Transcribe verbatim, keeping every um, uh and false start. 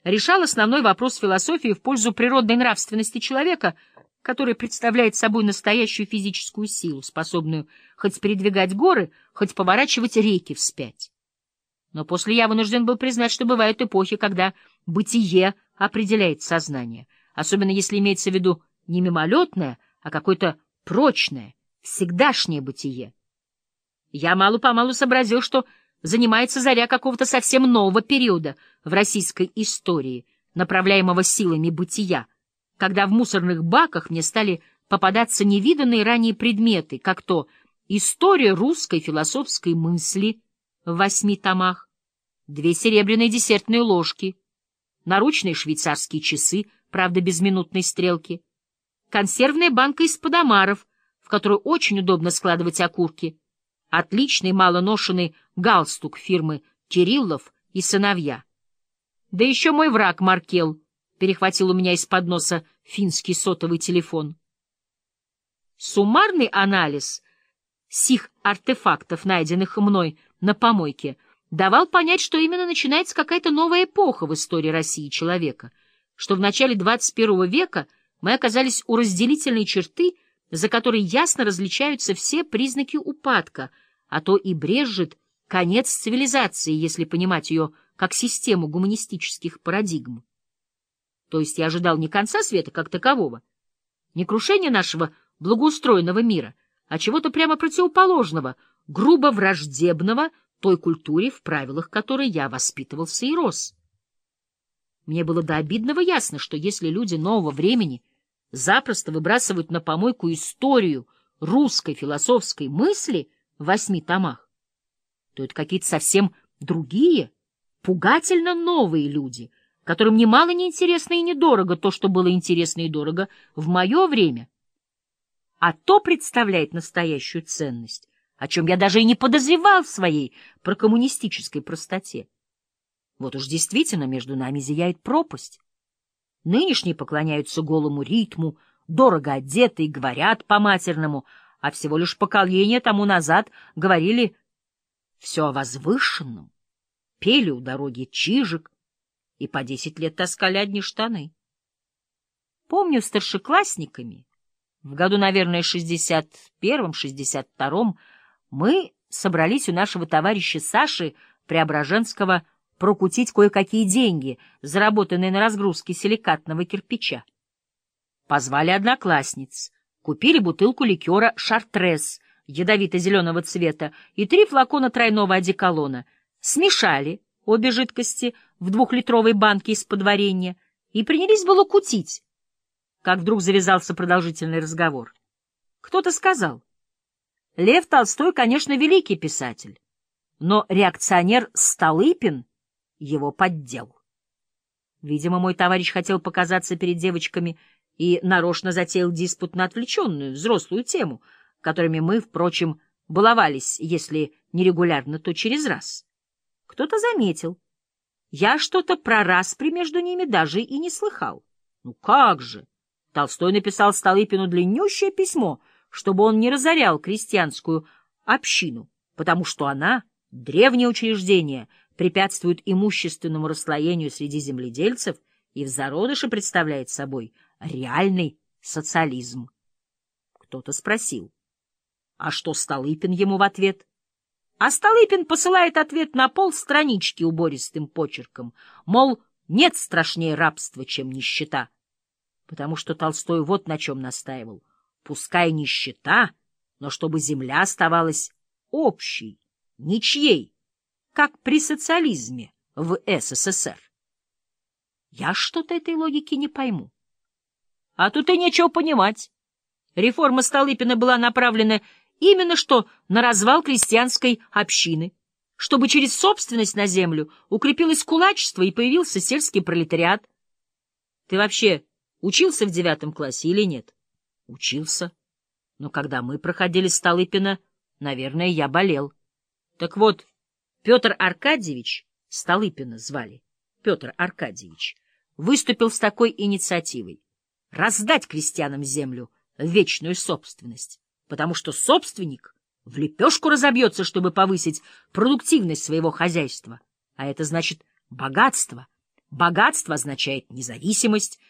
решал основной вопрос философии в пользу природной нравственности человека, который представляет собой настоящую физическую силу, способную хоть передвигать горы, хоть поворачивать реки вспять. Но после я вынужден был признать, что бывают эпохи, когда бытие определяет сознание, особенно если имеется в виду не мимолетное, а какое-то прочное, всегдашнее бытие. Я мало-помалу сообразил, что занимается заря какого-то совсем нового периода в российской истории, направляемого силами бытия, когда в мусорных баках мне стали попадаться невиданные ранее предметы, как то «История русской философской мысли» в восьми томах, две серебряные десертные ложки, наручные швейцарские часы, правда, без минутной стрелки, консервная банка из-под омаров, в которую очень удобно складывать окурки, отличный малоношенный галстук фирмы «Кириллов и сыновья». Да еще мой враг Маркел перехватил у меня из-под носа финский сотовый телефон. Суммарный анализ сих артефактов, найденных мной на помойке, давал понять, что именно начинается какая-то новая эпоха в истории России и человека, что в начале двадцать первого века мы оказались у разделительной черты, за которой ясно различаются все признаки упадка, а то и брезжит конец цивилизации, если понимать ее как систему гуманистических парадигм. То есть я ожидал не конца света как такового, не крушения нашего благоустроенного мира, а чего-то прямо противоположного, грубо враждебного той культуре, в правилах которой я воспитывался и рос. Мне было до обидного ясно, что если люди нового времени запросто выбрасывают на помойку историю русской философской мысли в восьми томах, то это какие-то совсем другие, пугательно новые люди, которым немало не интересно и недорого то, что было интересно и дорого в мое время. А то представляет настоящую ценность, о чем я даже и не подозревал в своей прокоммунистической простоте. Вот уж действительно между нами зияет пропасть. Нынешние поклоняются голому ритму, дорого одеты и говорят по-матерному, а всего лишь поколение тому назад говорили все о возвышенном, пели у дороги чижик и по десять лет таскали одни штаны. Помню, старшеклассниками, в году, наверное, шестьдесят первом — шестьдесят втором, мы собрались у нашего товарища Саши Преображенского прокутить кое-какие деньги, заработанные на разгрузке силикатного кирпича. Позвали одноклассниц, купили бутылку ликера «Шартрез» ядовито-зеленого цвета и три флакона тройного одеколона, смешали обе жидкости в двухлитровой банке из-под варенья и принялись было кутить, как вдруг завязался продолжительный разговор. Кто-то сказал: Лев Толстой, конечно, великий писатель, но реакционер Столыпин его поддел. Видимо, мой товарищ хотел показаться перед девочками и нарочно затеял диспут на отвлеченную, взрослую тему, которыми мы, впрочем, баловались, если не регулярно, то через раз. Кто-то заметил. Я что-то про распри между ними даже и не слыхал. Ну как же! Толстой написал Столыпину длиннющее письмо, чтобы он не разорял крестьянскую общину, потому что она, древнее учреждение, препятствует имущественному расслоению среди земледельцев и в зародыше представляет собой реальный социализм. Кто-то спросил: а что Столыпин ему в ответ? А Столыпин посылает ответ на полстранички убористым почерком, мол, нет страшнее рабства, чем нищета. Потому что Толстой вот на чем настаивал: пускай нищета, но чтобы земля оставалась общей, ничьей, как при социализме в СССР. Я что-то этой логики не пойму. А тут и нечего понимать. Реформа Столыпина была направлена именно что на развал крестьянской общины, чтобы через собственность на землю укрепилось кулачество и появился сельский пролетариат. Ты вообще учился в девятом классе или нет? Учился. Но когда мы проходили Столыпина, наверное, я болел. Так вот, Петр Аркадьевич, Столыпина звали, Петр Аркадьевич, выступил с такой инициативой: раздать крестьянам землю в вечную собственность, потому что собственник в лепешку разобьется, чтобы повысить продуктивность своего хозяйства, а это значит богатство, Богатство означает независимость,